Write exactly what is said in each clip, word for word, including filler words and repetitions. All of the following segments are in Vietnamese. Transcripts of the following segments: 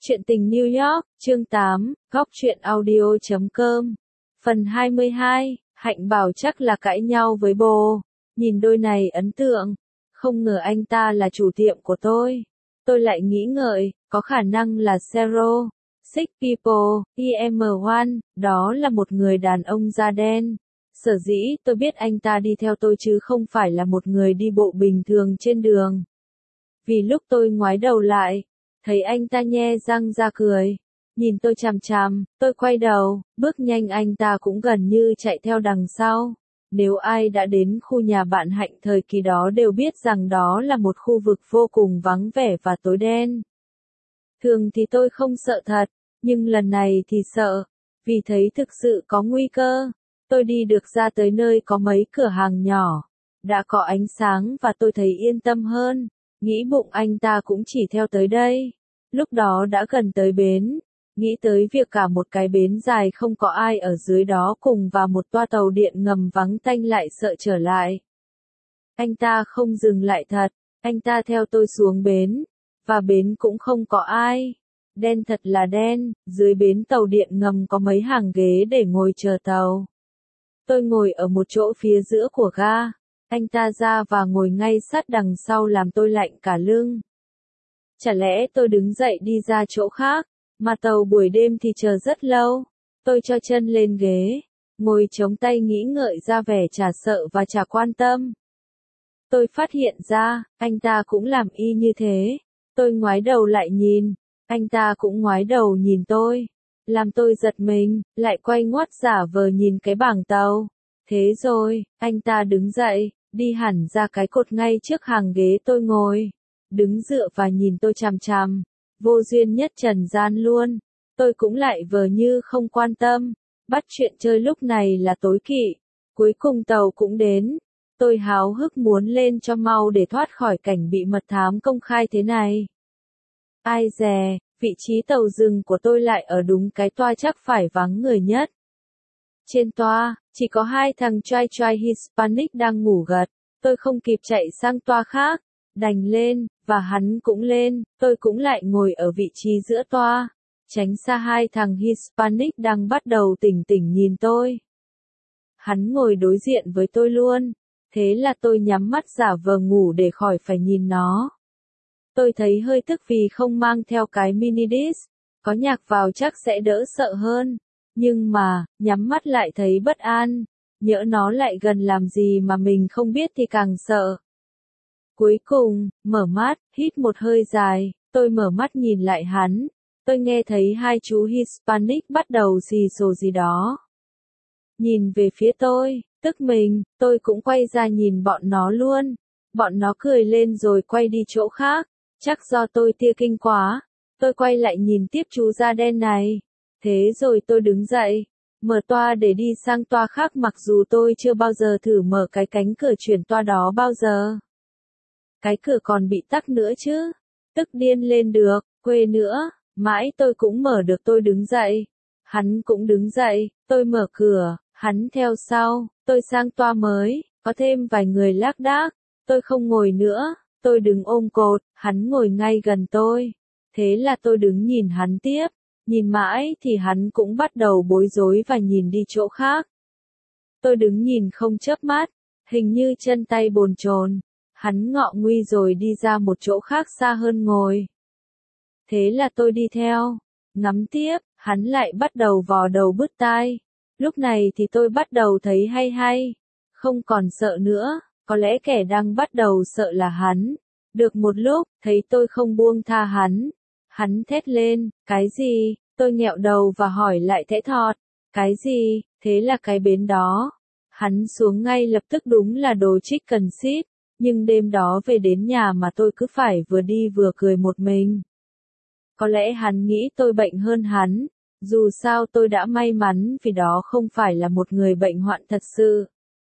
Chuyện tình New York, chương tám, góc truyện audio chấm com. Phần hai mươi hai, Hạnh bảo chắc là cãi nhau với bồ. Nhìn đôi này ấn tượng. Không ngờ anh ta là chủ tiệm của tôi. Tôi lại nghĩ ngợi, có khả năng là Zero. Six People, E M một, đó là một người đàn ông da đen. Sở dĩ tôi biết anh ta đi theo tôi chứ không phải là một người đi bộ bình thường trên đường. Vì lúc tôi ngoái đầu lại, thấy anh ta nhe răng ra cười, nhìn tôi chằm chằm, tôi quay đầu, bước nhanh anh ta cũng gần như chạy theo đằng sau. Nếu ai đã đến khu nhà bạn Hạnh thời kỳ đó đều biết rằng đó là một khu vực vô cùng vắng vẻ và tối đen. Thường thì tôi không sợ thật, nhưng lần này thì sợ, vì thấy thực sự có nguy cơ. Tôi đi được ra tới nơi có mấy cửa hàng nhỏ, đã có ánh sáng và tôi thấy yên tâm hơn. Nghĩ bụng anh ta cũng chỉ theo tới đây. Lúc đó đã gần tới bến. Nghĩ tới việc cả một cái bến dài không có ai ở dưới đó cùng và một toa tàu điện ngầm vắng tanh lại sợ trở lại. Anh ta không dừng lại thật. Anh ta theo tôi xuống bến. Và bến cũng không có ai. Đen thật là đen. Dưới bến tàu điện ngầm có mấy hàng ghế để ngồi chờ tàu. Tôi ngồi ở một chỗ phía giữa của ga. Anh ta ra và ngồi ngay sát đằng sau làm tôi lạnh cả lưng. Chả lẽ tôi đứng dậy đi ra chỗ khác, mà tàu buổi đêm thì chờ rất lâu. Tôi cho chân lên ghế, ngồi chống tay nghĩ ngợi ra vẻ chả sợ và chả quan tâm. Tôi phát hiện ra, anh ta cũng làm y như thế. Tôi ngoái đầu lại nhìn, anh ta cũng ngoái đầu nhìn tôi. Làm tôi giật mình, lại quay ngoắt giả vờ nhìn cái bảng tàu. Thế rồi, anh ta đứng dậy, đi hẳn ra cái cột ngay trước hàng ghế tôi ngồi, đứng dựa và nhìn tôi chằm chằm, vô duyên nhất trần gian luôn. Tôi cũng lại vờ như không quan tâm, bắt chuyện chơi lúc này là tối kỵ. Cuối cùng tàu cũng đến, tôi háo hức muốn lên cho mau để thoát khỏi cảnh bị mật thám công khai thế này. Ai dè, vị trí tàu dừng của tôi lại ở đúng cái toa chắc phải vắng người nhất. Trên toa, chỉ có hai thằng trai trai Hispanic đang ngủ gật. Tôi không kịp chạy sang toa khác, đành lên, và hắn cũng lên, tôi cũng lại ngồi ở vị trí giữa toa, tránh xa hai thằng Hispanic đang bắt đầu tỉnh tỉnh nhìn tôi. Hắn ngồi đối diện với tôi luôn, thế là tôi nhắm mắt giả vờ ngủ để khỏi phải nhìn nó. Tôi thấy hơi tức vì không mang theo cái mini disc, có nhạc vào chắc sẽ đỡ sợ hơn. Nhưng mà, nhắm mắt lại thấy bất an, nhỡ nó lại gần làm gì mà mình không biết thì càng sợ. Cuối cùng, mở mắt, hít một hơi dài, tôi mở mắt nhìn lại hắn, tôi nghe thấy hai chú Hispanic bắt đầu xì xồ gì đó. Nhìn về phía tôi, tức mình, tôi cũng quay ra nhìn bọn nó luôn. Bọn nó cười lên rồi quay đi chỗ khác, chắc do tôi tia kinh quá. Tôi quay lại nhìn tiếp chú da đen này. Thế rồi tôi đứng dậy, mở toa để đi sang toa khác mặc dù tôi chưa bao giờ thử mở cái cánh cửa chuyển toa đó bao giờ. Cái cửa còn bị tắc nữa chứ. Tức điên lên được, quê nữa, mãi tôi cũng mở được. Tôi đứng dậy, hắn cũng đứng dậy, tôi mở cửa, hắn theo sau, tôi sang toa mới, có thêm vài người lác đác, tôi không ngồi nữa, tôi đứng ôm cột, hắn ngồi ngay gần tôi. Thế là tôi đứng nhìn hắn tiếp. Nhìn mãi thì hắn cũng bắt đầu bối rối và nhìn đi chỗ khác. Tôi đứng nhìn không chớp mắt, hình như chân tay bồn chồn. Hắn ngọ nguy rồi đi ra một chỗ khác xa hơn ngồi. Thế là tôi đi theo, ngắm tiếp, hắn lại bắt đầu vò đầu bứt tai. Lúc này thì tôi bắt đầu thấy hay hay, không còn sợ nữa, có lẽ kẻ đang bắt đầu sợ là hắn. Được một lúc, thấy tôi không buông tha hắn. Hắn thét lên, cái gì? Tôi nghẹo đầu và hỏi lại thẽ thọt, cái gì? Thế là cái bến đó. Hắn xuống ngay lập tức, đúng là đồ chicken shit, nhưng đêm đó về đến nhà mà tôi cứ phải vừa đi vừa cười một mình. Có lẽ hắn nghĩ tôi bệnh hơn hắn, dù sao tôi đã may mắn vì đó không phải là một người bệnh hoạn thật sự.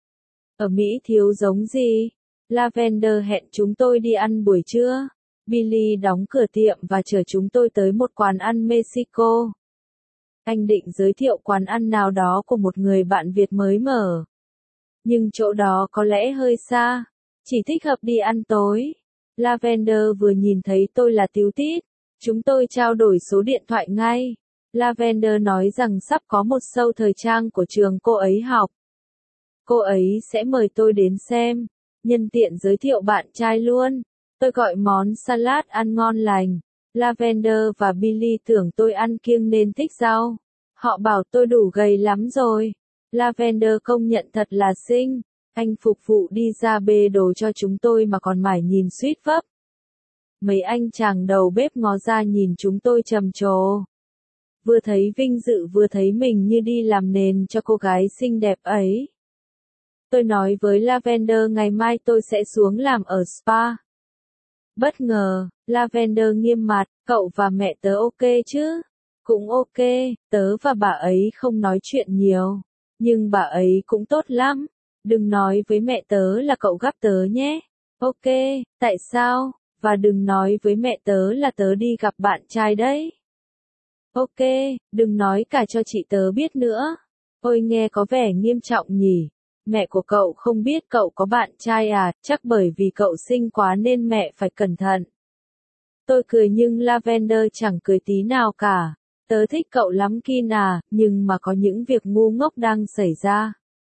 Ở Mỹ thiếu giống gì? Lavender hẹn chúng tôi đi ăn buổi trưa. Billy đóng cửa tiệm và chở chúng tôi tới một quán ăn Mexico. Anh định giới thiệu quán ăn nào đó của một người bạn Việt mới mở. Nhưng chỗ đó có lẽ hơi xa, chỉ thích hợp đi ăn tối. Lavender vừa nhìn thấy tôi là tíu tít, Chúng tôi trao đổi số điện thoại ngay. Lavender nói rằng sắp có một show thời trang của trường cô ấy học. Cô ấy sẽ mời tôi đến xem. Nhân tiện giới thiệu bạn trai luôn. Tôi gọi món salad ăn ngon lành. Lavender và Billy tưởng tôi ăn kiêng nên thích rau. Họ bảo tôi đủ gầy lắm rồi. Lavender công nhận thật là xinh. Anh phục vụ đi ra bê đồ cho chúng tôi mà còn mải nhìn suýt vấp. Mấy anh chàng đầu bếp ngó ra nhìn chúng tôi trầm trồ. Vừa thấy vinh dự vừa thấy mình như đi làm nền cho cô gái xinh đẹp ấy. Tôi nói với Lavender ngày mai tôi sẽ xuống làm ở spa. Bất ngờ, Lavender nghiêm mặt, cậu và mẹ tớ ok chứ? Cũng ok, tớ và bà ấy không nói chuyện nhiều. Nhưng bà ấy cũng tốt lắm. Đừng nói với mẹ tớ là cậu gắp tớ nhé. Ok, tại sao? Và đừng nói với mẹ tớ là tớ đi gặp bạn trai đấy. Ok, đừng nói cả cho chị tớ biết nữa. Ôi nghe có vẻ nghiêm trọng nhỉ. Mẹ của cậu không biết cậu có bạn trai à, chắc bởi vì cậu xinh quá nên mẹ phải cẩn thận. Tôi cười nhưng Lavender chẳng cười tí nào cả. Tớ thích cậu lắm Kin à, nhưng mà có những việc ngu ngốc đang xảy ra.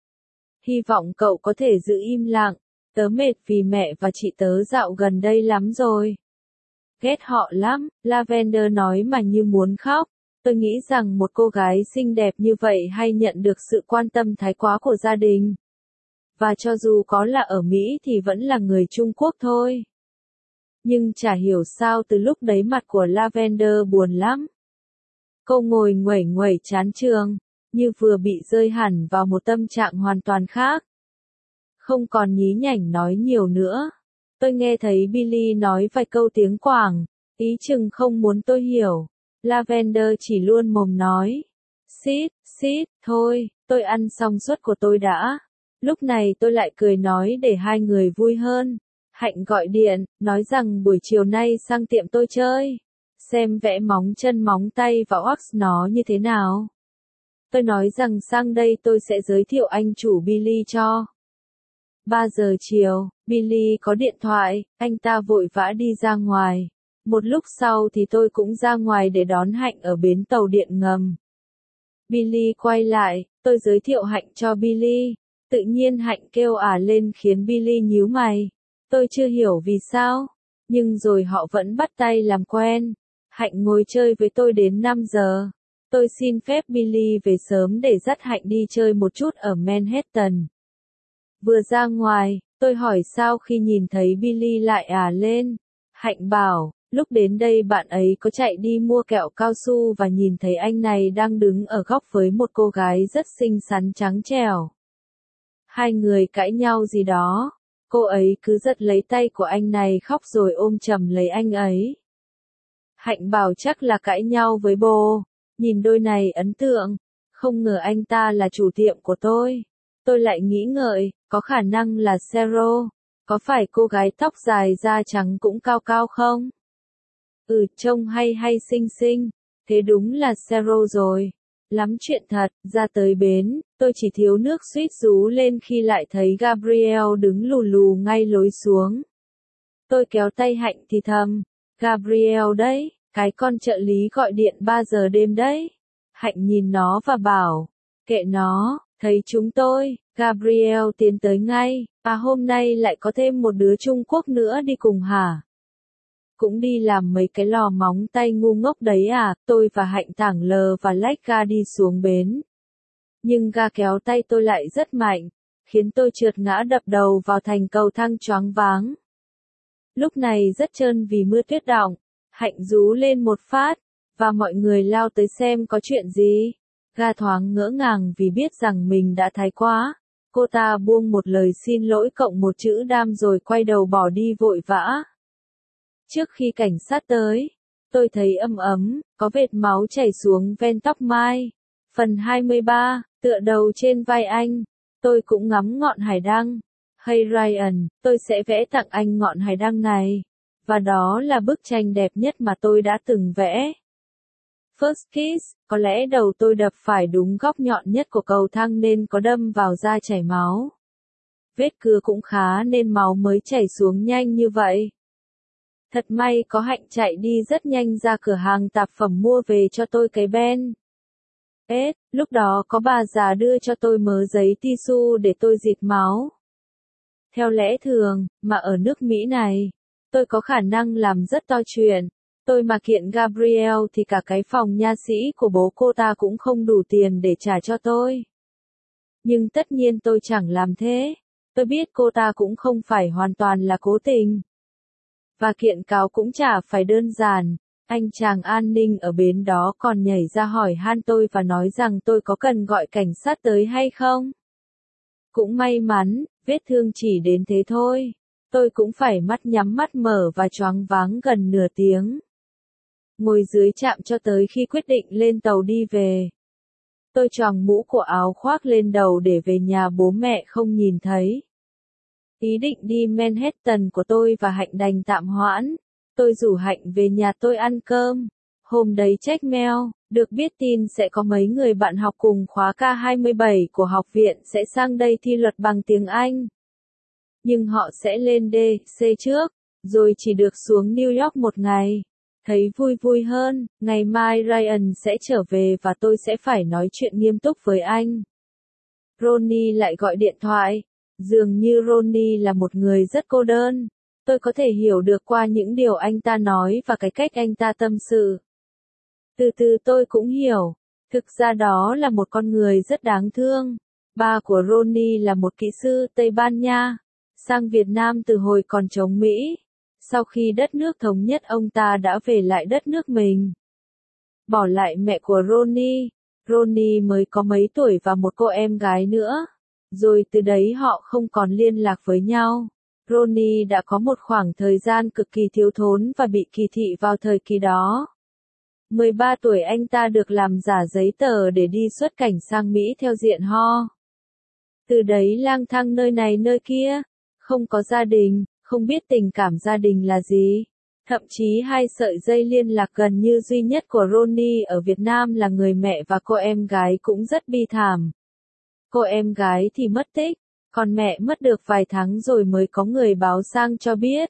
Hy vọng cậu có thể giữ im lặng. Tớ mệt vì mẹ và chị tớ dạo gần đây lắm rồi. Ghét họ lắm, Lavender nói mà như muốn khóc. Tôi nghĩ rằng một cô gái xinh đẹp như vậy hay nhận được sự quan tâm thái quá của gia đình. Và cho dù có là ở Mỹ thì vẫn là người Trung Quốc thôi. Nhưng chả hiểu sao từ lúc đấy mặt của Lavender buồn lắm. Cô ngồi nguẩy nguẩy chán trường, như vừa bị rơi hẳn vào một tâm trạng hoàn toàn khác. Không còn nhí nhảnh nói nhiều nữa. Tôi nghe thấy Billy nói vài câu tiếng Quảng, ý chừng không muốn tôi hiểu. Lavender chỉ luôn mồm nói. Xít, xít, thôi, tôi ăn xong suất của tôi đã. Lúc này tôi lại cười nói để hai người vui hơn. Hạnh gọi điện, nói rằng buổi chiều nay sang tiệm tôi chơi. Xem vẽ móng chân móng tay và wax nó như thế nào. Tôi nói rằng sang đây tôi sẽ giới thiệu anh chủ Billy cho. ba giờ chiều, Billy có điện thoại, anh ta vội vã đi ra ngoài. Một lúc sau thì tôi cũng ra ngoài để đón Hạnh ở bến tàu điện ngầm. Billy quay lại, tôi giới thiệu Hạnh cho Billy. Tự nhiên Hạnh kêu ả lên khiến Billy nhíu mày. Tôi chưa hiểu vì sao, nhưng rồi họ vẫn bắt tay làm quen. Hạnh ngồi chơi với tôi đến năm giờ. Tôi xin phép Billy về sớm để dắt Hạnh đi chơi một chút ở Manhattan. Vừa ra ngoài, tôi hỏi sao khi nhìn thấy Billy lại ả lên. Hạnh bảo, lúc đến đây bạn ấy có chạy đi mua kẹo cao su và nhìn thấy anh này đang đứng ở góc với một cô gái rất xinh xắn trắng trẻo. Hai người cãi nhau gì đó. Cô ấy cứ giật lấy tay của anh này khóc rồi ôm chầm lấy anh ấy. Hạnh bảo chắc là cãi nhau với bồ. Nhìn đôi này ấn tượng. Không ngờ anh ta là chủ tiệm của tôi. Tôi lại nghĩ ngợi, có khả năng là Sero. Có phải cô gái tóc dài da trắng cũng cao cao không? Ừ, trông hay hay xinh xinh. Thế đúng là Sero rồi. Lắm chuyện thật, ra tới bến, tôi chỉ thiếu nước suýt rú lên khi lại thấy Gabriel đứng lù lù ngay lối xuống. Tôi kéo tay Hạnh thì thầm, Gabriel đấy, cái con trợ lý gọi điện ba giờ đêm đấy. Hạnh nhìn nó và bảo, kệ nó, thấy chúng tôi, Gabriel tiến tới ngay, à hôm nay lại có thêm một đứa Trung Quốc nữa đi cùng hả? Cũng đi làm mấy cái lò móng tay ngu ngốc đấy à, tôi và Hạnh tảng lờ và lách ga đi xuống bến. Nhưng ga kéo tay tôi lại rất mạnh, khiến tôi trượt ngã đập đầu vào thành cầu thang choáng váng. Lúc này rất trơn vì mưa tuyết đọng, Hạnh rú lên một phát, và mọi người lao tới xem có chuyện gì. Ga thoáng ngỡ ngàng vì biết rằng mình đã thái quá. Cô ta buông một lời xin lỗi cộng một chữ đam rồi quay đầu bỏ đi vội vã. Trước khi cảnh sát tới, tôi thấy ấm ấm, có vệt máu chảy xuống ven tóc mai. Phần hai mươi ba, tựa đầu trên vai anh. Tôi cũng ngắm ngọn hải đăng. Hey Ryan, tôi sẽ vẽ tặng anh ngọn hải đăng này. Và đó là bức tranh đẹp nhất mà tôi đã từng vẽ. First kiss, có lẽ đầu tôi đập phải đúng góc nhọn nhất của cầu thang nên có đâm vào da chảy máu. Vết cưa cũng khá nên máu mới chảy xuống nhanh như vậy. Thật may có Hạnh chạy đi rất nhanh ra cửa hàng tạp phẩm mua về cho tôi cái Ben. Ết, lúc đó có bà già đưa cho tôi mớ giấy tissue để tôi dịt máu. Theo lẽ thường, mà ở nước Mỹ này, tôi có khả năng làm rất to chuyện. Tôi mà kiện Gabrielle thì cả cái phòng nha sĩ của bố cô ta cũng không đủ tiền để trả cho tôi. Nhưng tất nhiên tôi chẳng làm thế. Tôi biết cô ta cũng không phải hoàn toàn là cố tình. Và kiện cáo cũng chả phải đơn giản. Anh chàng an ninh ở bến đó còn nhảy ra hỏi han tôi và nói rằng tôi có cần gọi cảnh sát tới hay không. Cũng may mắn, vết thương chỉ đến thế thôi. Tôi cũng phải mắt nhắm mắt mở và choáng váng gần nửa tiếng. Ngồi dưới trạm cho tới khi quyết định lên tàu đi về. Tôi choàng mũ của áo khoác lên đầu để về nhà bố mẹ không nhìn thấy. Ý định đi Manhattan của tôi và Hạnh đành tạm hoãn. Tôi rủ Hạnh về nhà tôi ăn cơm. Hôm đấy check mail, được biết tin sẽ có mấy người bạn học cùng khóa K hai mươi bảy của học viện sẽ sang đây thi luật bằng tiếng Anh. Nhưng họ sẽ lên D C trước, rồi chỉ được xuống New York một ngày. Thấy vui vui hơn, ngày mai Ryan sẽ trở về và tôi sẽ phải nói chuyện nghiêm túc với anh. Ronnie lại gọi điện thoại. Dường như Ronnie là một người rất cô đơn. Tôi có thể hiểu được qua những điều anh ta nói và cái cách anh ta tâm sự. Từ từ tôi cũng hiểu. Thực ra đó là một con người rất đáng thương. Ba của Ronnie là một kỹ sư Tây Ban Nha, sang Việt Nam từ hồi còn chống Mỹ. Sau khi đất nước thống nhất ông ta đã về lại đất nước mình. Bỏ lại mẹ của Ronnie. Ronnie mới có mấy tuổi và một cô em gái nữa. Rồi từ đấy họ không còn liên lạc với nhau. Ronnie đã có một khoảng thời gian cực kỳ thiếu thốn và bị kỳ thị vào thời kỳ đó. mười ba tuổi anh ta được làm giả giấy tờ để đi xuất cảnh sang Mỹ theo diện ho. Từ đấy lang thang nơi này nơi kia, không có gia đình, không biết tình cảm gia đình là gì. Thậm chí hai sợi dây liên lạc gần như duy nhất của Ronnie ở Việt Nam là người mẹ và cô em gái cũng rất bi thảm. Cô em gái thì mất tích, còn mẹ mất được vài tháng rồi mới có người báo sang cho biết.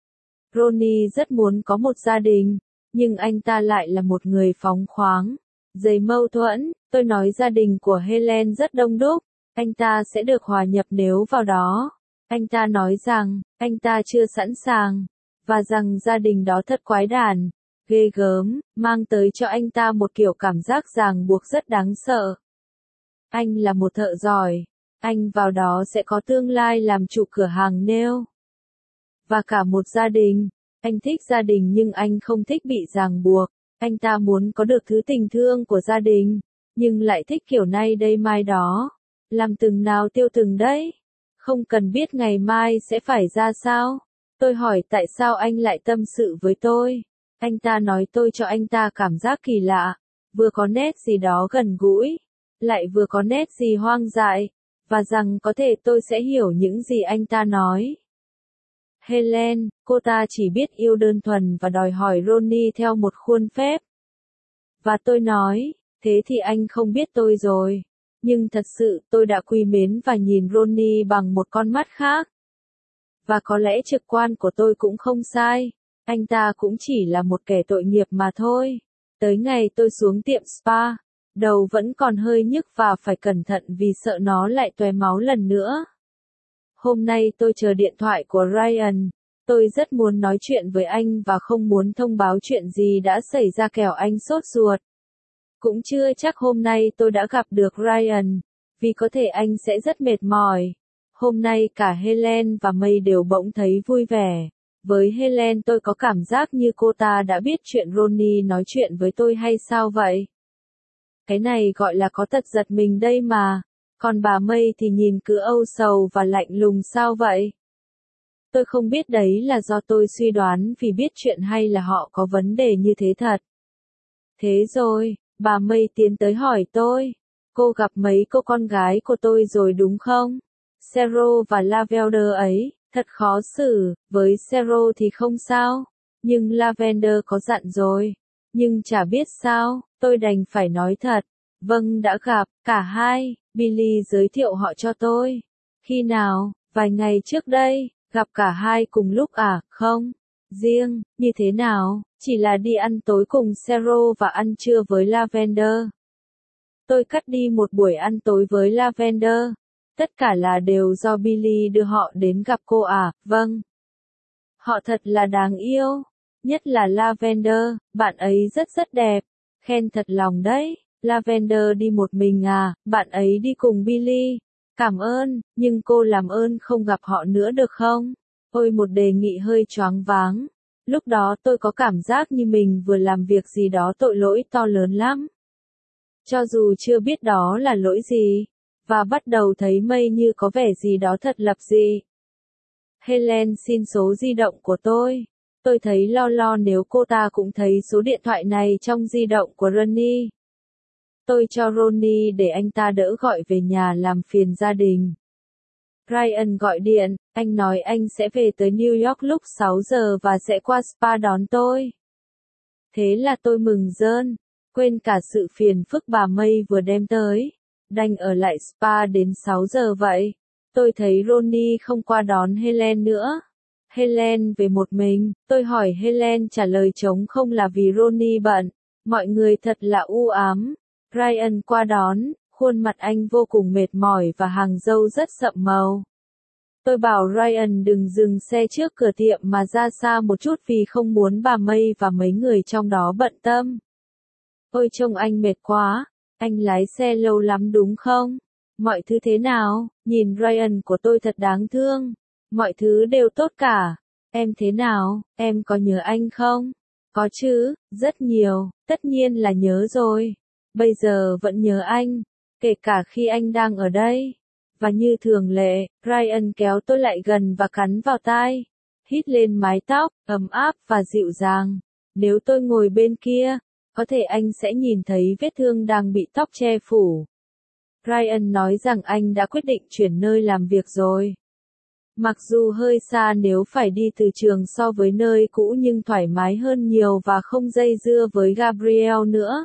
Ronnie rất muốn có một gia đình, nhưng anh ta lại là một người phóng khoáng. Dày mâu thuẫn, tôi nói gia đình của Helen rất đông đúc, anh ta sẽ được hòa nhập nếu vào đó. Anh ta nói rằng, anh ta chưa sẵn sàng, và rằng gia đình đó thật quái đản, ghê gớm, mang tới cho anh ta một kiểu cảm giác ràng buộc rất đáng sợ. Anh là một thợ giỏi, anh vào đó sẽ có tương lai làm chủ cửa hàng nail. Và cả một gia đình, anh thích gia đình nhưng anh không thích bị ràng buộc, anh ta muốn có được thứ tình thương của gia đình, nhưng lại thích kiểu nay đây mai đó, làm từng nào tiêu từng đấy, không cần biết ngày mai sẽ phải ra sao. Tôi hỏi tại sao anh lại tâm sự với tôi, anh ta nói tôi cho anh ta cảm giác kỳ lạ, vừa có nét gì đó gần gũi, lại vừa có nét gì hoang dại, và rằng có thể tôi sẽ hiểu những gì anh ta nói. Helen, cô ta chỉ biết yêu đơn thuần và đòi hỏi Ronnie theo một khuôn phép. Và tôi nói, thế thì anh không biết tôi rồi. Nhưng thật sự tôi đã quý mến và nhìn Ronnie bằng một con mắt khác. Và có lẽ trực quan của tôi cũng không sai. Anh ta cũng chỉ là một kẻ tội nghiệp mà thôi. Tới ngày tôi xuống tiệm spa, đầu vẫn còn hơi nhức và phải cẩn thận vì sợ nó lại tóe máu lần nữa. Hôm nay tôi chờ điện thoại của Ryan. Tôi rất muốn nói chuyện với anh và không muốn thông báo chuyện gì đã xảy ra kẻo anh sốt ruột. Cũng chưa chắc hôm nay tôi đã gặp được Ryan, vì có thể anh sẽ rất mệt mỏi. Hôm nay cả Helen và May đều bỗng thấy vui vẻ. Với Helen tôi có cảm giác như cô ta đã biết chuyện Ronnie nói chuyện với tôi hay sao vậy? Cái này gọi là có tật giật mình đây mà. Còn bà May thì nhìn cứ âu sầu và lạnh lùng sao vậy? Tôi không biết đấy là do tôi suy đoán vì biết chuyện hay là họ có vấn đề như thế thật. Thế rồi, bà May tiến tới hỏi tôi. Cô gặp mấy cô con gái của tôi rồi đúng không? Cheryl và Lavender ấy, thật khó xử, với Cheryl thì không sao. Nhưng Lavender có dặn rồi. Nhưng chả biết sao, tôi đành phải nói thật. Vâng đã gặp, cả hai, Billy giới thiệu họ cho tôi. Khi nào, vài ngày trước đây, gặp cả hai cùng lúc à, không? Riêng, như thế nào, chỉ là đi ăn tối cùng Zero và ăn trưa với Lavender. Tôi cắt đi một buổi ăn tối với Lavender. Tất cả là đều do Billy đưa họ đến gặp cô à, vâng. Họ thật là đáng yêu. Nhất là Lavender, bạn ấy rất rất đẹp. Khen thật lòng đấy. Lavender đi một mình à, bạn ấy đi cùng Billy. Cảm ơn, nhưng cô làm ơn không gặp họ nữa được không? Ôi một đề nghị hơi choáng váng. Lúc đó tôi có cảm giác như mình vừa làm việc gì đó tội lỗi to lớn lắm. Cho dù chưa biết đó là lỗi gì. Và bắt đầu thấy May như có vẻ gì đó thật lập dị. Helen xin số di động của tôi. Tôi thấy lo lo nếu cô ta cũng thấy số điện thoại này trong di động của Ronnie. Tôi cho Ronnie để anh ta đỡ gọi về nhà làm phiền gia đình. Ryan gọi điện, anh nói anh sẽ về tới New York lúc sáu giờ và sẽ qua spa đón tôi. Thế là tôi mừng rơn, quên cả sự phiền phức bà May vừa đem tới. Đành ở lại spa đến sáu giờ vậy. Tôi thấy Ronnie không qua đón Helen nữa. Helen về một mình, tôi hỏi Helen trả lời trống không là vì Ronnie bận. Mọi người thật là u ám. Ryan qua đón, khuôn mặt anh vô cùng mệt mỏi và hàng râu rất sậm màu. Tôi bảo Ryan đừng dừng xe trước cửa tiệm mà ra xa một chút vì không muốn bà May và mấy người trong đó bận tâm. Ôi trông anh mệt quá, anh lái xe lâu lắm đúng không? Mọi thứ thế nào? Nhìn Ryan của tôi thật đáng thương. Mọi thứ đều tốt cả. Em thế nào? Em có nhớ anh không? Có chứ, rất nhiều, tất nhiên là nhớ rồi. Bây giờ vẫn nhớ anh, kể cả khi anh đang ở đây. Và như thường lệ, Ryan kéo tôi lại gần và cắn vào tai. Hít lên mái tóc, ấm áp và dịu dàng. Nếu tôi ngồi bên kia, có thể anh sẽ nhìn thấy vết thương đang bị tóc che phủ. Ryan nói rằng anh đã quyết định chuyển nơi làm việc rồi. Mặc dù hơi xa nếu phải đi từ trường so với nơi cũ nhưng thoải mái hơn nhiều và không dây dưa với Gabrielle nữa.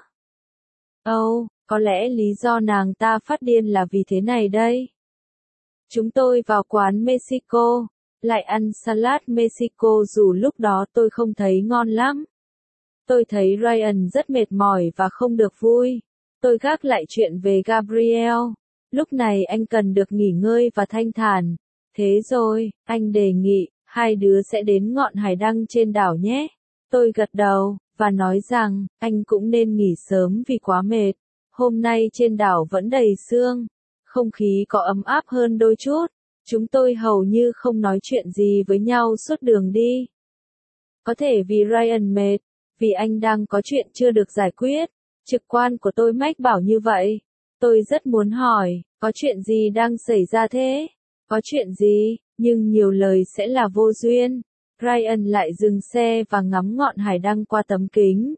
Ồ, oh, có lẽ lý do nàng ta phát điên là vì thế này đây. Chúng tôi vào quán Mexico, lại ăn salad Mexico dù lúc đó tôi không thấy ngon lắm. Tôi thấy Ryan rất mệt mỏi và không được vui. Tôi gác lại chuyện về Gabrielle. Lúc này anh cần được nghỉ ngơi và thanh thản. Thế rồi, anh đề nghị, hai đứa sẽ đến ngọn hải đăng trên đảo nhé. Tôi gật đầu, và nói rằng, anh cũng nên nghỉ sớm vì quá mệt. Hôm nay trên đảo vẫn đầy sương. Không khí có ấm áp hơn đôi chút. Chúng tôi hầu như không nói chuyện gì với nhau suốt đường đi. Có thể vì Ryan mệt, vì anh đang có chuyện chưa được giải quyết. Trực quan của tôi mách bảo như vậy. Tôi rất muốn hỏi, có chuyện gì đang xảy ra thế? Có chuyện gì, nhưng nhiều lời sẽ là vô duyên. Ryan lại dừng xe và ngắm ngọn hải đăng qua tấm kính.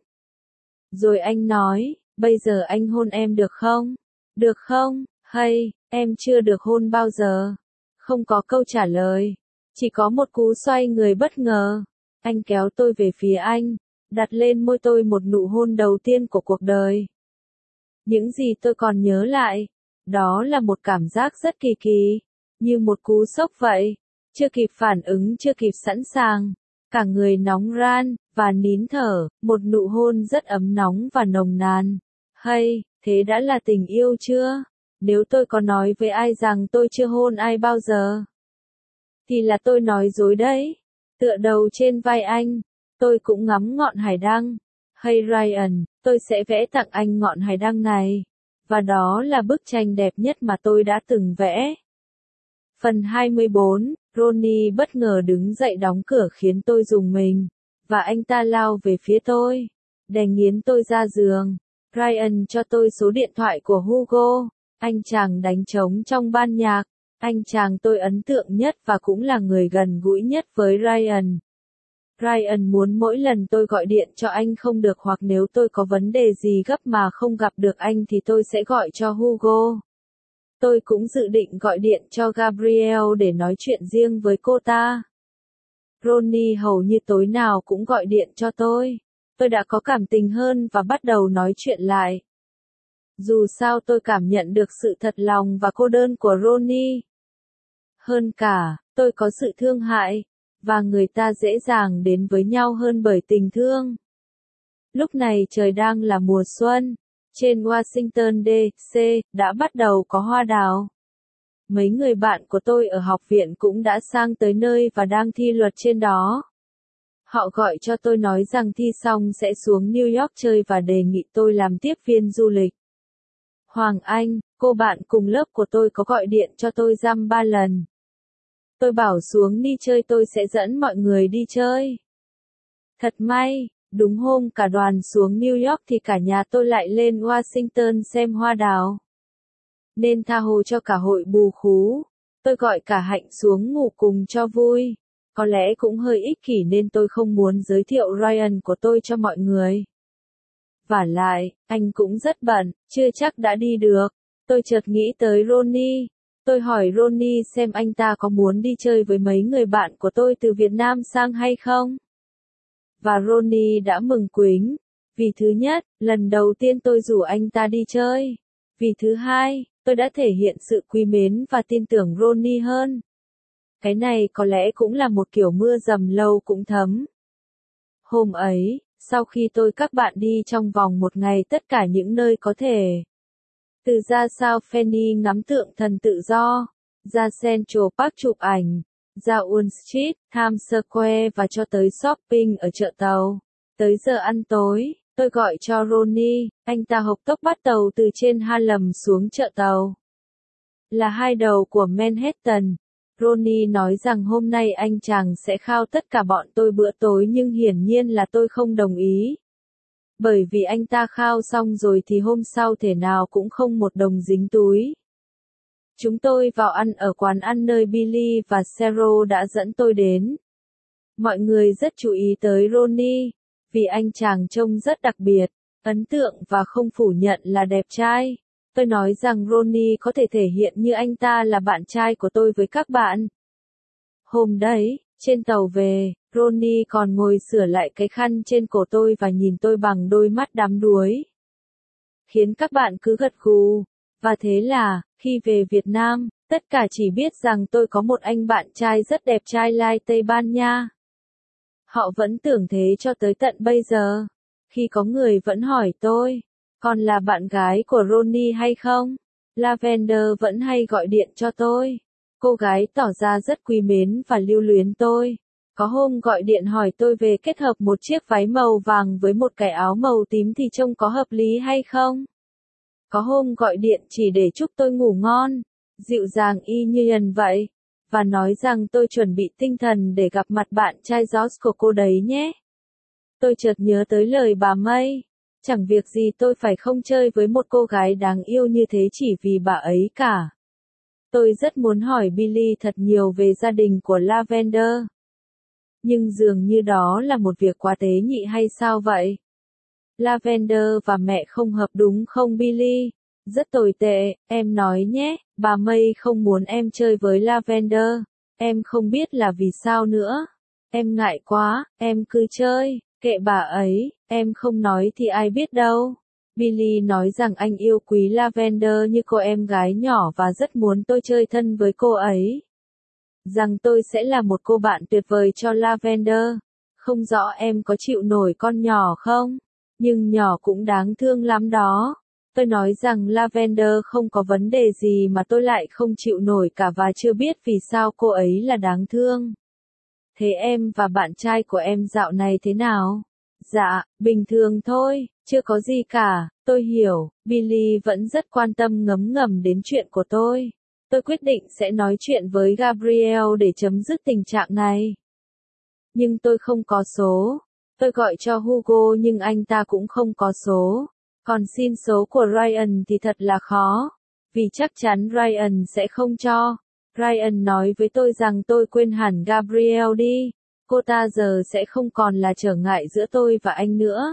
Rồi anh nói, bây giờ anh hôn em được không? Được không? Hay, em chưa được hôn bao giờ. Không có câu trả lời. Chỉ có một cú xoay người bất ngờ. Anh kéo tôi về phía anh, đặt lên môi tôi một nụ hôn đầu tiên của cuộc đời. Những gì tôi còn nhớ lại, đó là một cảm giác rất kỳ kỳ, như một cú sốc vậy. Chưa kịp phản ứng, chưa kịp sẵn sàng. Cả người nóng ran, và nín thở, một nụ hôn rất ấm nóng và nồng nàn. Hay, thế đã là tình yêu chưa? Nếu tôi có nói với ai rằng tôi chưa hôn ai bao giờ, thì là tôi nói dối đấy. Tựa đầu trên vai anh, tôi cũng ngắm ngọn hải đăng. Hay Ryan, tôi sẽ vẽ tặng anh ngọn hải đăng này. Và đó là bức tranh đẹp nhất mà tôi đã từng vẽ. Phần hai mươi bốn, Ronnie bất ngờ đứng dậy đóng cửa khiến tôi rùng mình. Và anh ta lao về phía tôi. Đè nghiến tôi ra giường. Ryan cho tôi số điện thoại của Hugo. Anh chàng đánh trống trong ban nhạc. Anh chàng tôi ấn tượng nhất và cũng là người gần gũi nhất với Ryan. Ryan muốn mỗi lần tôi gọi điện cho anh không được hoặc nếu tôi có vấn đề gì gấp mà không gặp được anh thì tôi sẽ gọi cho Hugo. Tôi cũng dự định gọi điện cho Gabrielle để nói chuyện riêng với cô ta. Ronnie hầu như tối nào cũng gọi điện cho tôi. Tôi đã có cảm tình hơn và bắt đầu nói chuyện lại. Dù sao tôi cảm nhận được sự thật lòng và cô đơn của Ronnie. Hơn cả, tôi có sự thương hại. và người ta dễ dàng đến với nhau hơn bởi tình thương. Lúc này trời đang là mùa xuân, trên Washington đê xê đã bắt đầu có hoa đào. Mấy người bạn của tôi ở học viện cũng đã sang tới nơi và đang thi luật trên đó. Họ gọi cho tôi nói rằng thi xong sẽ xuống New York chơi và đề nghị tôi làm tiếp viên du lịch. Hoàng Anh, cô bạn cùng lớp của tôi có gọi điện cho tôi dăm ba lần. Tôi bảo xuống đi chơi tôi sẽ dẫn mọi người đi chơi. Thật may, đúng hôm cả đoàn xuống New York thì cả nhà tôi lại lên Washington xem hoa đào. Nên tha hồ cho cả hội bù khú. Tôi gọi cả Hạnh xuống ngủ cùng cho vui. Có lẽ cũng hơi ích kỷ nên tôi không muốn giới thiệu Ryan của tôi cho mọi người. Vả lại, anh cũng rất bận, chưa chắc đã đi được. Tôi chợt nghĩ tới Ronnie. Tôi hỏi Ronnie xem anh ta có muốn đi chơi với mấy người bạn của tôi từ Việt Nam sang hay không. Và Ronnie đã mừng quính. Vì thứ nhất, lần đầu tiên tôi rủ anh ta đi chơi. Vì thứ hai, tôi đã thể hiện sự quý mến và tin tưởng Ronnie hơn. Cái này có lẽ cũng là một kiểu mưa dầm lâu cũng thấm. Hôm ấy, sau khi tôi các bạn đi trong vòng một ngày tất cả những nơi có thể. Từ ra South Fanny ngắm tượng thần tự do, ra Central Park chụp ảnh, ra Wall Street, Times Square và cho tới shopping ở chợ tàu. Tới giờ ăn tối, tôi gọi cho Ronnie, anh ta hộc tốc bắt tàu từ trên Harlem xuống chợ tàu. Là hai đầu của Manhattan. Ronnie nói rằng hôm nay anh chàng sẽ khao tất cả bọn tôi bữa tối nhưng hiển nhiên là tôi không đồng ý. Bởi vì anh ta khao xong rồi thì hôm sau thể nào cũng không một đồng dính túi. Chúng tôi vào ăn ở quán ăn nơi Billy và Cheryl đã dẫn tôi đến. Mọi người rất chú ý tới Ronnie, vì anh chàng trông rất đặc biệt, ấn tượng và không phủ nhận là đẹp trai. Tôi nói rằng Ronnie có thể thể hiện như anh ta là bạn trai của tôi với các bạn. Hôm đấy, trên tàu về, Ronnie còn ngồi sửa lại cái khăn trên cổ tôi và nhìn tôi bằng đôi mắt đắm đuối. Khiến các bạn cứ gật gù. Và thế là, khi về Việt Nam, tất cả chỉ biết rằng tôi có một anh bạn trai rất đẹp trai lai Tây Ban Nha. Họ vẫn tưởng thế cho tới tận bây giờ. Khi có người vẫn hỏi tôi, còn là bạn gái của Ronnie hay không? Lavender vẫn hay gọi điện cho tôi. Cô gái tỏ ra rất quý mến và lưu luyến tôi. Có hôm gọi điện hỏi tôi về kết hợp một chiếc váy màu vàng với một cái áo màu tím thì trông có hợp lý hay không? Có hôm gọi điện chỉ để chúc tôi ngủ ngon, dịu dàng y như nhân vậy, và nói rằng tôi chuẩn bị tinh thần để gặp mặt bạn trai George của cô đấy nhé. Tôi chợt nhớ tới lời bà May. Chẳng việc gì tôi phải không chơi với một cô gái đáng yêu như thế chỉ vì bà ấy cả. Tôi rất muốn hỏi Billy thật nhiều về gia đình của Lavender. Nhưng dường như đó là một việc quá tế nhị hay sao vậy? Lavender và mẹ không hợp đúng không Billy? Rất tồi tệ, em nói nhé, bà May không muốn em chơi với Lavender. Em không biết là vì sao nữa. Em ngại quá, em cứ chơi, kệ bà ấy, em không nói thì ai biết đâu. Billy nói rằng anh yêu quý Lavender như cô em gái nhỏ và rất muốn tôi chơi thân với cô ấy. Rằng tôi sẽ là một cô bạn tuyệt vời cho Lavender. Không rõ em có chịu nổi con nhỏ không? Nhưng nhỏ cũng đáng thương lắm đó. Tôi nói rằng Lavender không có vấn đề gì mà tôi lại không chịu nổi cả và chưa biết vì sao cô ấy là đáng thương. Thế em và bạn trai của em dạo này thế nào? Dạ, bình thường thôi, chưa có gì cả, tôi hiểu, Billy vẫn rất quan tâm ngấm ngầm đến chuyện của tôi. Tôi quyết định sẽ nói chuyện với Gabriel để chấm dứt tình trạng này. Nhưng tôi không có số. Tôi gọi cho Hugo nhưng anh ta cũng không có số. Còn xin số của Ryan thì thật là khó. Vì chắc chắn Ryan sẽ không cho. Ryan nói với tôi rằng tôi quên hẳn Gabriel đi. Cô ta giờ sẽ không còn là trở ngại giữa tôi và anh nữa.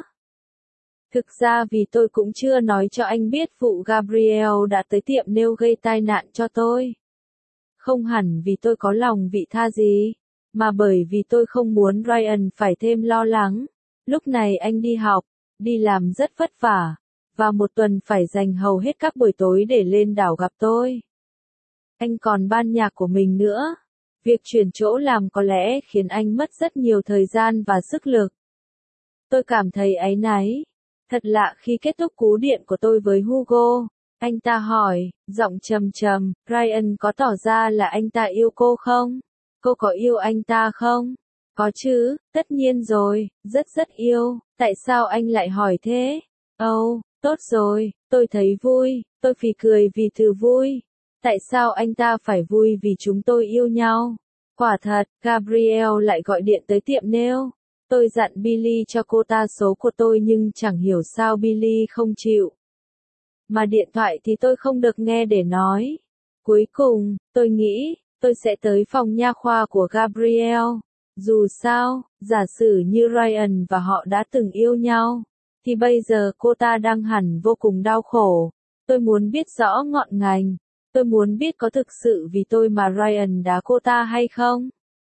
Thực ra vì tôi cũng chưa nói cho anh biết vụ Gabriel đã tới tiệm nail gây tai nạn cho tôi. Không hẳn vì tôi có lòng vị tha gì, mà bởi vì tôi không muốn Ryan phải thêm lo lắng. Lúc này anh đi học, đi làm rất vất vả, và một tuần phải dành hầu hết các buổi tối để lên đảo gặp tôi. Anh còn ban nhạc của mình nữa. Việc chuyển chỗ làm có lẽ khiến anh mất rất nhiều thời gian và sức lực. Tôi cảm thấy áy náy. Thật lạ khi kết thúc cú điện của tôi với Hugo. Anh ta hỏi, giọng trầm trầm, Ryan có tỏ ra là anh ta yêu cô không? Cô có yêu anh ta không? Có chứ, tất nhiên rồi, rất rất yêu. Tại sao anh lại hỏi thế? Âu, oh, tốt rồi, tôi thấy vui, tôi phì cười vì từ vui. Tại sao anh ta phải vui vì chúng tôi yêu nhau? Quả thật, Gabrielle lại gọi điện tới tiệm nail. Tôi dặn Billy cho cô ta số của tôi nhưng chẳng hiểu sao Billy không chịu. Mà điện thoại thì tôi không được nghe để nói. Cuối cùng, tôi nghĩ, tôi sẽ tới phòng nha khoa của Gabrielle. Dù sao, giả sử như Ryan và họ đã từng yêu nhau, thì bây giờ cô ta đang hẳn vô cùng đau khổ. Tôi muốn biết rõ ngọn ngành. Tôi muốn biết có thực sự vì tôi mà Ryan đá cô ta hay không.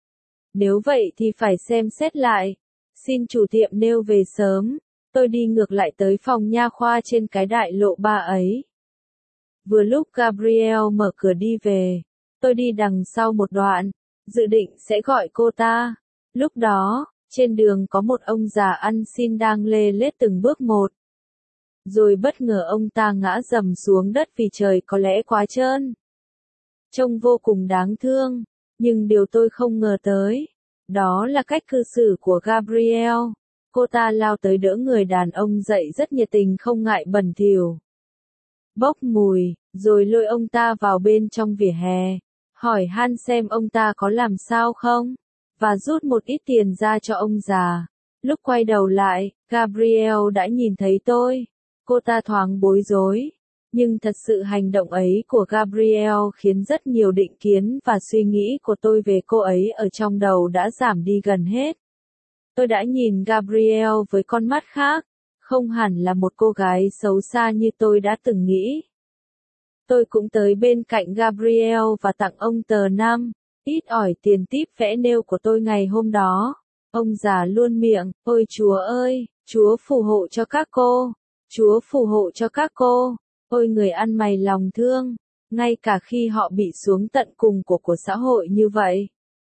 Nếu vậy thì phải xem xét lại. Xin chủ tiệm nail về sớm. Tôi đi ngược lại tới phòng nha khoa trên cái đại lộ ba ấy. Vừa lúc Gabrielle mở cửa đi về, tôi đi đằng sau một đoạn, dự định sẽ gọi cô ta. Lúc đó, trên đường có một ông già ăn xin đang lê lết từng bước một. Rồi bất ngờ ông ta ngã rầm xuống đất vì trời có lẽ quá trơn. Trông vô cùng đáng thương, nhưng điều tôi không ngờ tới, đó là cách cư xử của Gabrielle. Cô ta lao tới đỡ người đàn ông dậy rất nhiệt tình không ngại bẩn thỉu. Bốc mùi, rồi lôi ông ta vào bên trong vỉa hè, hỏi han xem ông ta có làm sao không, và rút một ít tiền ra cho ông già. Lúc quay đầu lại, Gabrielle đã nhìn thấy tôi. Cô ta thoáng bối rối, nhưng thật sự hành động ấy của Gabrielle khiến rất nhiều định kiến và suy nghĩ của tôi về cô ấy ở trong đầu đã giảm đi gần hết. Tôi đã nhìn Gabrielle với con mắt khác, không hẳn là một cô gái xấu xa như tôi đã từng nghĩ. Tôi cũng tới bên cạnh Gabrielle và tặng ông tờ năm, ít ỏi tiền tip vẽ nail của tôi ngày hôm đó. Ông già luôn miệng, ôi Chúa ơi, Chúa phù hộ cho các cô, Chúa phù hộ cho các cô, ôi người ăn mày lòng thương, ngay cả khi họ bị xuống tận cùng của của xã hội như vậy.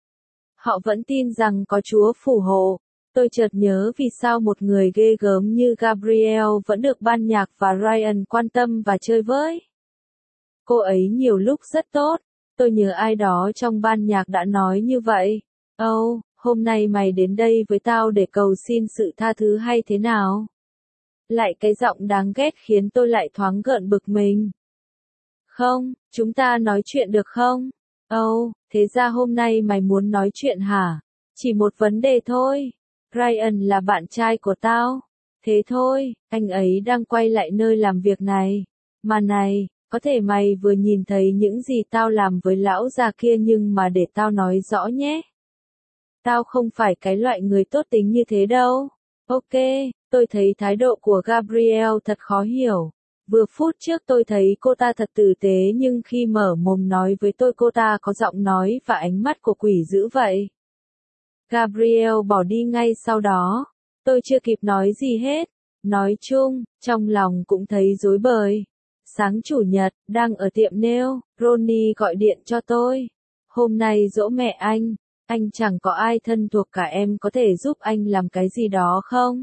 Họ vẫn tin rằng có Chúa phù hộ. Tôi chợt nhớ vì sao một người ghê gớm như Gabrielle vẫn được ban nhạc và Ryan quan tâm và chơi với. Cô ấy nhiều lúc rất tốt, tôi nhớ ai đó trong ban nhạc đã nói như vậy. Âu, oh, hôm nay mày đến đây với tao để cầu xin sự tha thứ hay thế nào? Lại cái giọng đáng ghét khiến tôi lại thoáng gợn bực mình. Không, chúng ta nói chuyện được không? Âu, oh, thế ra hôm nay mày muốn nói chuyện hả? Chỉ một vấn đề thôi. Ryan là bạn trai của tao. Thế thôi, anh ấy đang quay lại nơi làm việc này. Mà này, có thể mày vừa nhìn thấy những gì tao làm với lão già kia nhưng mà để tao nói rõ nhé. Tao không phải cái loại người tốt tính như thế đâu. Ok, tôi thấy thái độ của Gabrielle thật khó hiểu. Vừa phút trước tôi thấy cô ta thật tử tế nhưng khi mở mồm nói với tôi cô ta có giọng nói và ánh mắt của quỷ dữ vậy. Gabrielle bỏ đi ngay sau đó. Tôi chưa kịp nói gì hết. Nói chung, trong lòng cũng thấy rối bời. Sáng chủ nhật, đang ở tiệm nail, Ronnie gọi điện cho tôi. Hôm nay giỗ mẹ anh, anh chẳng có ai thân thuộc cả, em có thể giúp anh làm cái gì đó không?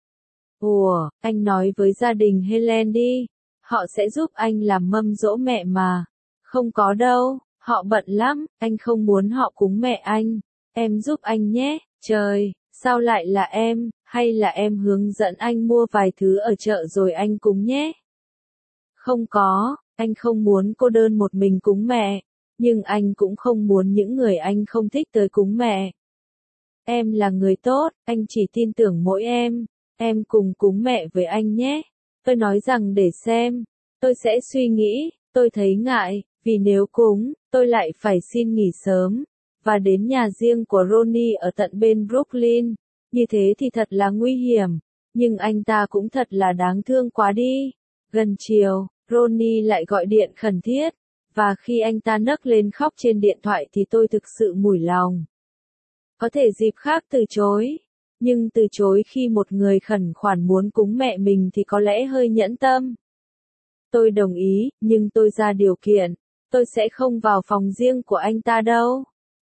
Ủa, anh nói với gia đình Helen đi. Họ sẽ giúp anh làm mâm giỗ mẹ mà. Không có đâu, họ bận lắm, anh không muốn họ cúng mẹ anh. Em giúp anh nhé. Trời, sao lại là em, hay là em hướng dẫn anh mua vài thứ ở chợ rồi anh cúng nhé? Không có, anh không muốn cô đơn một mình cúng mẹ, nhưng anh cũng không muốn những người anh không thích tới cúng mẹ. Em là người tốt, anh chỉ tin tưởng mỗi em, em cùng cúng mẹ với anh nhé. Tôi nói rằng để xem, tôi sẽ suy nghĩ, tôi thấy ngại, vì nếu cúng, tôi lại phải xin nghỉ sớm, và đến nhà riêng của Ronnie ở tận bên Brooklyn, như thế thì thật là nguy hiểm, nhưng anh ta cũng thật là đáng thương quá đi. Gần chiều, Ronnie lại gọi điện khẩn thiết, và khi anh ta nấc lên khóc trên điện thoại thì tôi thực sự mủi lòng. Có thể dịp khác từ chối, nhưng từ chối khi một người khẩn khoản muốn cúng mẹ mình thì có lẽ hơi nhẫn tâm. Tôi đồng ý, nhưng tôi ra điều kiện, tôi sẽ không vào phòng riêng của anh ta đâu.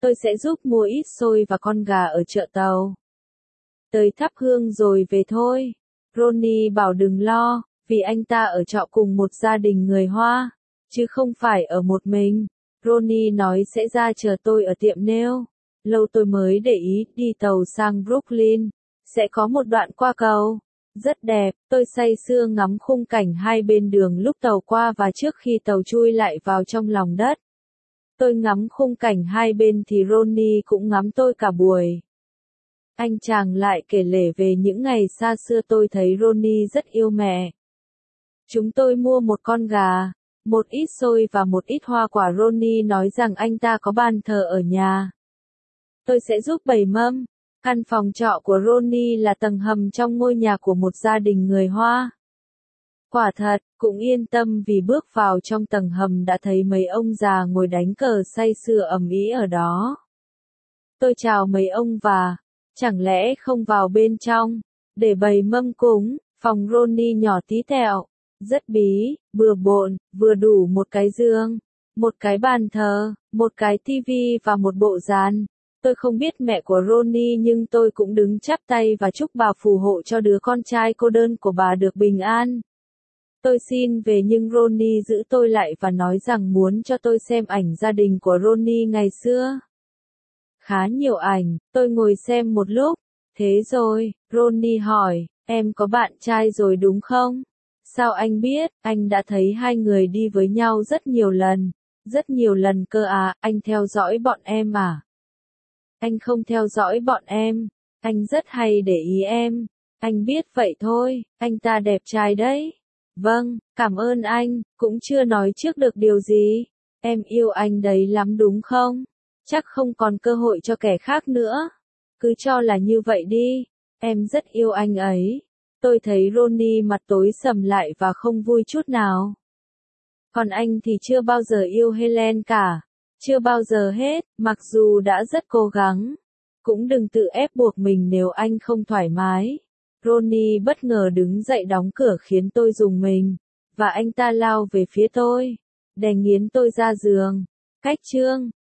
Tôi sẽ giúp mua ít xôi và con gà ở chợ tàu. Tới thắp hương rồi về thôi. Ronnie bảo đừng lo, vì anh ta ở trọ cùng một gia đình người Hoa, chứ không phải ở một mình. Ronnie nói sẽ ra chờ tôi ở tiệm nail. Lâu tôi mới để ý, đi tàu sang Brooklyn, sẽ có một đoạn qua cầu. Rất đẹp, tôi say sưa ngắm khung cảnh hai bên đường lúc tàu qua và trước khi tàu chui lại vào trong lòng đất. Tôi ngắm khung cảnh hai bên thì Ronnie cũng ngắm tôi cả buổi. Anh chàng lại kể lể về những ngày xa xưa. Tôi thấy Ronnie rất yêu mẹ. Chúng tôi mua một con gà, một ít xôi và một ít hoa quả. Ronnie nói rằng anh ta có bàn thờ ở nhà. Tôi sẽ giúp bày mâm. Căn phòng trọ của Ronnie là tầng hầm trong ngôi nhà của một gia đình người Hoa. Quả thật, cũng yên tâm vì bước vào trong tầng hầm đã thấy mấy ông già ngồi đánh cờ say sưa ầm ĩ ở đó. Tôi chào mấy ông và, chẳng lẽ không vào bên trong, để bày mâm cúng. Phòng Ronnie nhỏ tí tẹo, rất bí, bừa bộn, vừa đủ một cái giường, một cái bàn thờ, một cái tivi và một bộ dàn. Tôi không biết mẹ của Ronnie nhưng tôi cũng đứng chắp tay và chúc bà phù hộ cho đứa con trai cô đơn của bà được bình an. Tôi xin về nhưng Ronnie giữ tôi lại và nói rằng muốn cho tôi xem ảnh gia đình của Ronnie ngày xưa. Khá nhiều ảnh, tôi ngồi xem một lúc. Thế rồi, Ronnie hỏi, em có bạn trai rồi đúng không? Sao anh biết? Anh đã thấy hai người đi với nhau rất nhiều lần. Rất nhiều lần cơ à, anh theo dõi bọn em à? Anh không theo dõi bọn em. Anh rất hay để ý em. Anh biết vậy thôi, anh ta đẹp trai đấy. Vâng, cảm ơn anh, cũng chưa nói trước được điều gì. Em yêu anh đấy lắm đúng không? Chắc không còn cơ hội cho kẻ khác nữa. Cứ cho là như vậy đi. Em rất yêu anh ấy. Tôi thấy Ronnie mặt tối sầm lại và không vui chút nào. Còn anh thì chưa bao giờ yêu Helen cả. Chưa bao giờ hết, mặc dù đã rất cố gắng. Cũng đừng tự ép buộc mình nếu anh không thoải mái. Ronnie bất ngờ đứng dậy đóng cửa khiến tôi rùng mình. Và anh ta lao về phía tôi. Đè nghiến tôi ra giường. Cách chương.